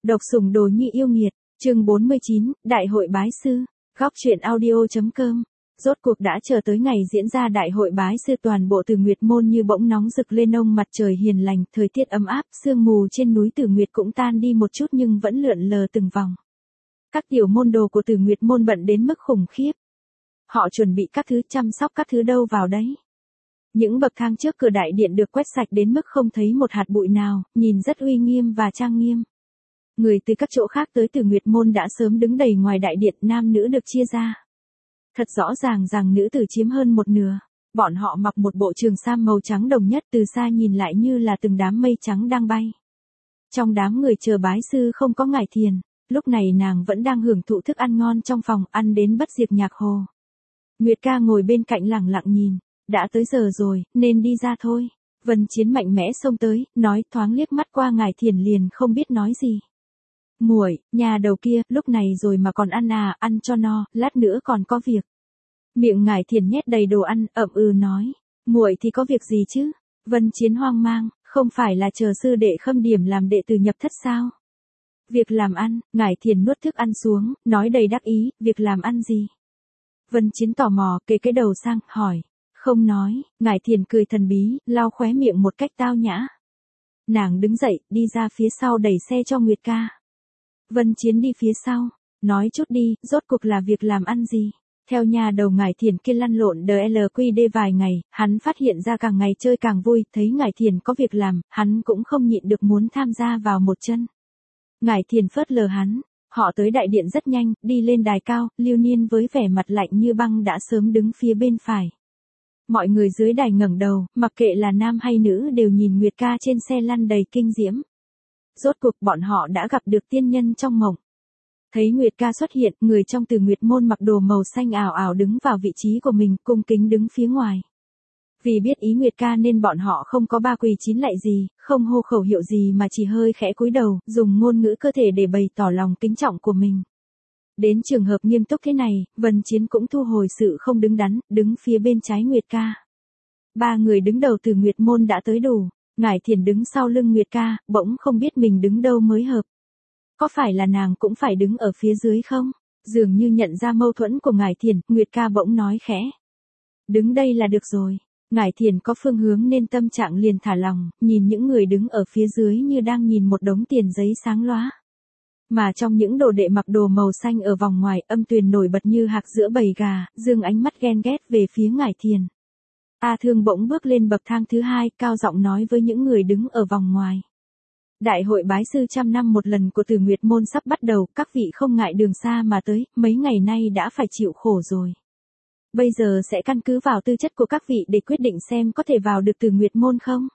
Độc sủng đồ nhi yêu nghiệt, chương 49, Đại hội bái sư, góc truyện audio.com. Rốt cuộc đã chờ tới ngày diễn ra đại hội bái sư, toàn bộ Từ Nguyệt môn như bỗng nóng rực lên, ông mặt trời hiền lành, thời tiết ấm áp, sương mù trên núi Từ Nguyệt cũng tan đi một chút nhưng vẫn lượn lờ từng vòng. Các tiểu môn đồ của Từ Nguyệt môn bận đến mức khủng khiếp. Họ chuẩn bị các thứ, chăm sóc các thứ đâu vào đấy. Những bậc thang trước cửa đại điện được quét sạch đến mức không thấy một hạt bụi nào, nhìn rất uy nghiêm và trang nghiêm. Người từ các chỗ khác tới Từ Nguyệt môn đã sớm đứng đầy ngoài đại điện, nam nữ được chia ra. Thật rõ ràng rằng nữ tử chiếm hơn một nửa. Bọn họ mặc một bộ trường sam màu trắng đồng nhất, từ xa nhìn lại như là từng đám mây trắng đang bay. Trong đám người chờ bái sư không có Ngải Thiền, lúc này nàng vẫn đang hưởng thụ thức ăn ngon trong phòng, ăn đến bất diệt nhạc hồ. Nguyệt ca ngồi bên cạnh lẳng lặng nhìn, đã tới giờ rồi, nên đi ra thôi. Vân Chiến mạnh mẽ xông tới, nói, thoáng liếc mắt qua Ngải Thiền liền không biết nói gì. Muội, nhà đầu kia, lúc này rồi mà còn ăn à, ăn cho no, lát nữa còn có việc. Miệng Ngải Thiền nhét đầy đồ ăn, ậm ừ nói, muội thì có việc gì chứ? Vân Chiến hoang mang, không phải là chờ sư đệ Khâm Điểm làm đệ tử nhập thất sao? Việc làm ăn, Ngải Thiền nuốt thức ăn xuống, nói đầy đắc ý, việc làm ăn gì? Vân Chiến tò mò, kề cái đầu sang, hỏi. Không nói, Ngải Thiền cười thần bí, lau khóe miệng một cách tao nhã. Nàng đứng dậy, đi ra phía sau đẩy xe cho Nguyệt ca. Vân Chiến đi phía sau, nói chút đi, rốt cuộc là việc làm ăn gì? Theo nhà đầu Ngải Thiền kia lăn lộn DLQD vài ngày, hắn phát hiện ra càng ngày chơi càng vui, thấy Ngải Thiền có việc làm, hắn cũng không nhịn được muốn tham gia vào một chân. Ngải Thiền phớt lờ hắn, họ tới đại điện rất nhanh, đi lên đài cao, Lưu Niên với vẻ mặt lạnh như băng đã sớm đứng phía bên phải. Mọi người dưới đài ngẩng đầu, mặc kệ là nam hay nữ đều nhìn Nguyệt ca trên xe lăn đầy kinh diễm. Rốt cuộc bọn họ đã gặp được tiên nhân trong mộng. Thấy Nguyệt ca xuất hiện, người trong Từ Nguyệt môn mặc đồ màu xanh ảo ảo đứng vào vị trí của mình, cung kính đứng phía ngoài. Vì biết ý Nguyệt ca nên bọn họ không có ba quỳ chín lạy gì, không hô khẩu hiệu gì mà chỉ hơi khẽ cúi đầu, dùng ngôn ngữ cơ thể để bày tỏ lòng kính trọng của mình. Đến trường hợp nghiêm túc thế này, Vân Chiến cũng thu hồi sự không đứng đắn, đứng phía bên trái Nguyệt ca. Ba người đứng đầu Từ Nguyệt môn đã tới đủ. Ngải Thiền đứng sau lưng Nguyệt ca, bỗng không biết mình đứng đâu mới hợp. Có phải là nàng cũng phải đứng ở phía dưới không? Dường như nhận ra mâu thuẫn của Ngải Thiền, Nguyệt ca bỗng nói khẽ. Đứng đây là được rồi. Ngải Thiền có phương hướng nên tâm trạng liền thả lòng, nhìn những người đứng ở phía dưới như đang nhìn một đống tiền giấy sáng lóa. Mà trong những đồ đệ mặc đồ màu xanh ở vòng ngoài, Âm Tuyền nổi bật như hạc giữa bầy gà, dương ánh mắt ghen ghét về phía Ngải Thiền. A Thương bỗng bước lên bậc thang thứ hai, cao giọng nói với những người đứng ở vòng ngoài. Đại hội bái sư trăm năm một lần của Từ Nguyệt môn sắp bắt đầu, các vị không ngại đường xa mà tới, mấy ngày nay đã phải chịu khổ rồi. Bây giờ sẽ căn cứ vào tư chất của các vị để quyết định xem có thể vào được Từ Nguyệt môn không.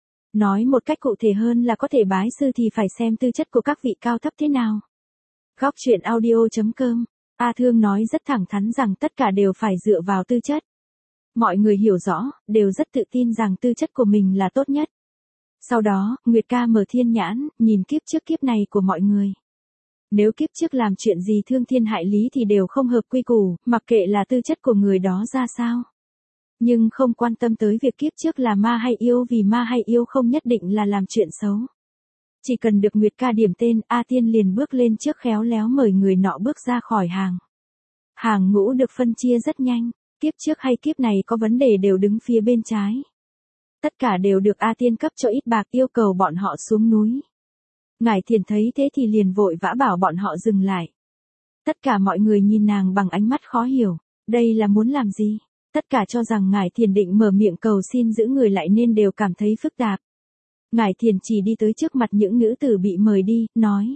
Nói một cách cụ thể hơn là có thể bái sư thì phải xem tư chất của các vị cao thấp thế nào. Góc truyện audio.com. A Thương nói rất thẳng thắn rằng tất cả đều phải dựa vào tư chất. Mọi người hiểu rõ, đều rất tự tin rằng tư chất của mình là tốt nhất. Sau đó, Nguyệt ca mở thiên nhãn, nhìn kiếp trước kiếp này của mọi người. Nếu kiếp trước làm chuyện gì thương thiên hại lý thì đều không hợp quy củ, mặc kệ là tư chất của người đó ra sao. Nhưng không quan tâm tới việc kiếp trước là ma hay yêu, vì ma hay yêu không nhất định là làm chuyện xấu. Chỉ cần được Nguyệt ca điểm tên, A Tiên liền bước lên trước khéo léo mời người nọ bước ra khỏi hàng. Hàng ngũ được phân chia rất nhanh. Kiếp trước hay kiếp này có vấn đề đều đứng phía bên trái. Tất cả đều được A Tiên cấp cho ít bạc, yêu cầu bọn họ xuống núi. Ngải Thiền thấy thế thì liền vội vã bảo bọn họ dừng lại. Tất cả mọi người nhìn nàng bằng ánh mắt khó hiểu, đây là muốn làm gì? Tất cả cho rằng Ngải Thiền định mở miệng cầu xin giữ người lại nên đều cảm thấy phức tạp. Ngải Thiền chỉ đi tới trước mặt những nữ tử bị mời đi, nói.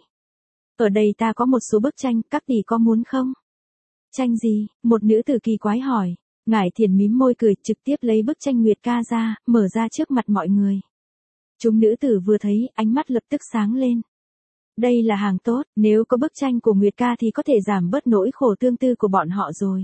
Ở đây ta có một số bức tranh, các tỷ có muốn không? Tranh gì? Một nữ tử kỳ quái hỏi. Ngải Thiền mím môi cười, trực tiếp lấy bức tranh Nguyệt ca ra, mở ra trước mặt mọi người. Chúng nữ tử vừa thấy, ánh mắt lập tức sáng lên. Đây là hàng tốt, nếu có bức tranh của Nguyệt ca thì có thể giảm bớt nỗi khổ tương tư của bọn họ rồi.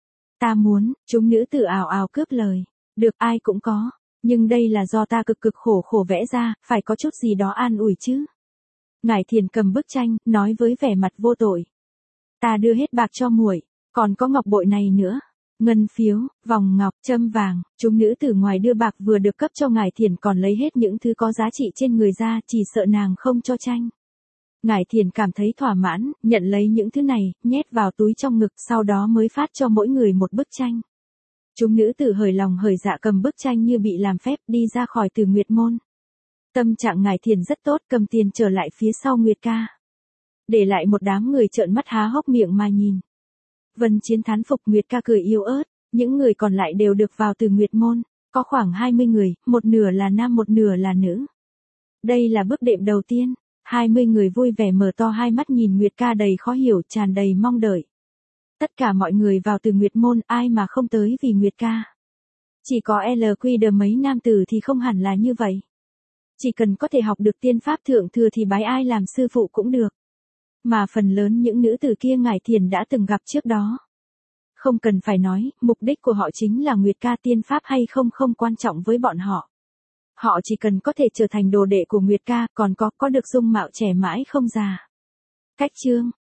Ta muốn, chúng nữ tử ào ào cướp lời. Được, ai cũng có. Nhưng đây là do ta cực cực khổ vẽ ra, phải có chút gì đó an ủi chứ. Ngải Thiền cầm bức tranh, nói với vẻ mặt vô tội. Ta đưa hết bạc cho muội, còn có ngọc bội này nữa. Ngân phiếu, vòng ngọc, châm vàng, chúng nữ tử ngoài đưa bạc vừa được cấp cho Ngải Thiền còn lấy hết những thứ có giá trị trên người ra, chỉ sợ nàng không cho tranh. Ngải Thiền cảm thấy thỏa mãn, nhận lấy những thứ này, nhét vào túi trong ngực, sau đó mới phát cho mỗi người một bức tranh. Chúng nữ tử hởi lòng hởi dạ cầm bức tranh như bị làm phép đi ra khỏi Từ Nguyệt môn. Tâm trạng Ngải Thiền rất tốt, cầm tiền trở lại phía sau Nguyệt ca. Để lại một đám người trợn mắt há hốc miệng mà nhìn. Vân Chiến thán phục, Nguyệt ca cười yếu ớt, những người còn lại đều được vào Từ Nguyệt môn, có khoảng 20 người, một nửa là nam một nửa là nữ. Đây là bước đệm đầu tiên, 20 người vui vẻ mở to hai mắt nhìn Nguyệt ca đầy khó hiểu, tràn đầy mong đợi. Tất cả mọi người vào Từ Nguyệt môn, ai mà không tới vì Nguyệt ca. Chỉ có LQ mấy nam tử thì không hẳn là như vậy. Chỉ cần có thể học được tiên pháp thượng thừa thì bái ai làm sư phụ cũng được. Mà phần lớn những nữ tử kia Ngải Thiền đã từng gặp trước đó. Không cần phải nói, mục đích của họ chính là Nguyệt ca, tiên pháp hay không không quan trọng với bọn họ. Họ chỉ cần có thể trở thành đồ đệ của Nguyệt ca, còn có được dung mạo trẻ mãi không già. Cách chương